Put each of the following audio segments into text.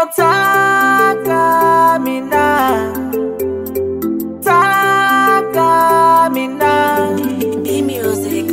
Taka mina Be music.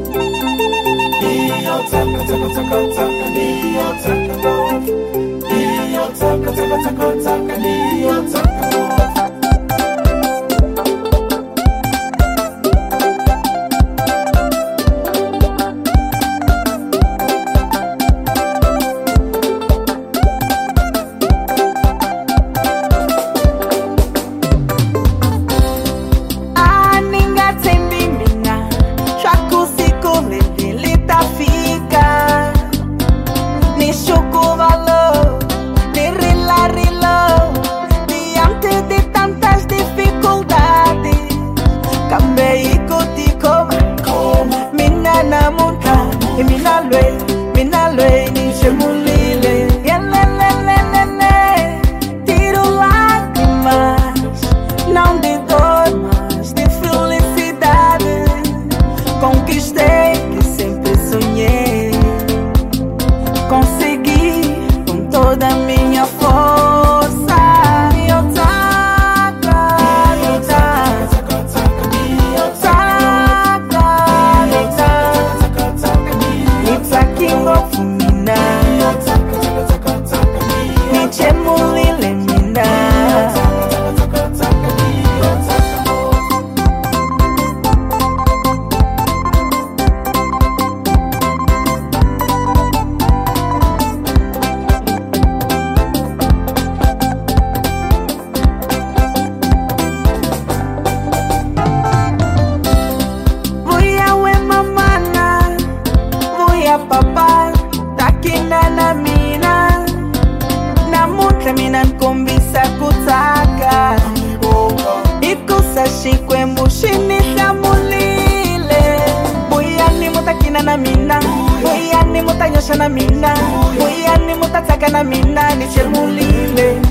Minalwe ni chemulile tiro lágrimas, não de dor, mas de felicidade. Conquistei que sempre sonhei, consegui com toda a minha força. Papá, takina na mina, na mutra minan kombisa kutaka, ikusa shikwe mbushini shamulile. Buyani mutakina na mina, buyani mutanyosha na mina, buyani mutataka na mina ni chemulile.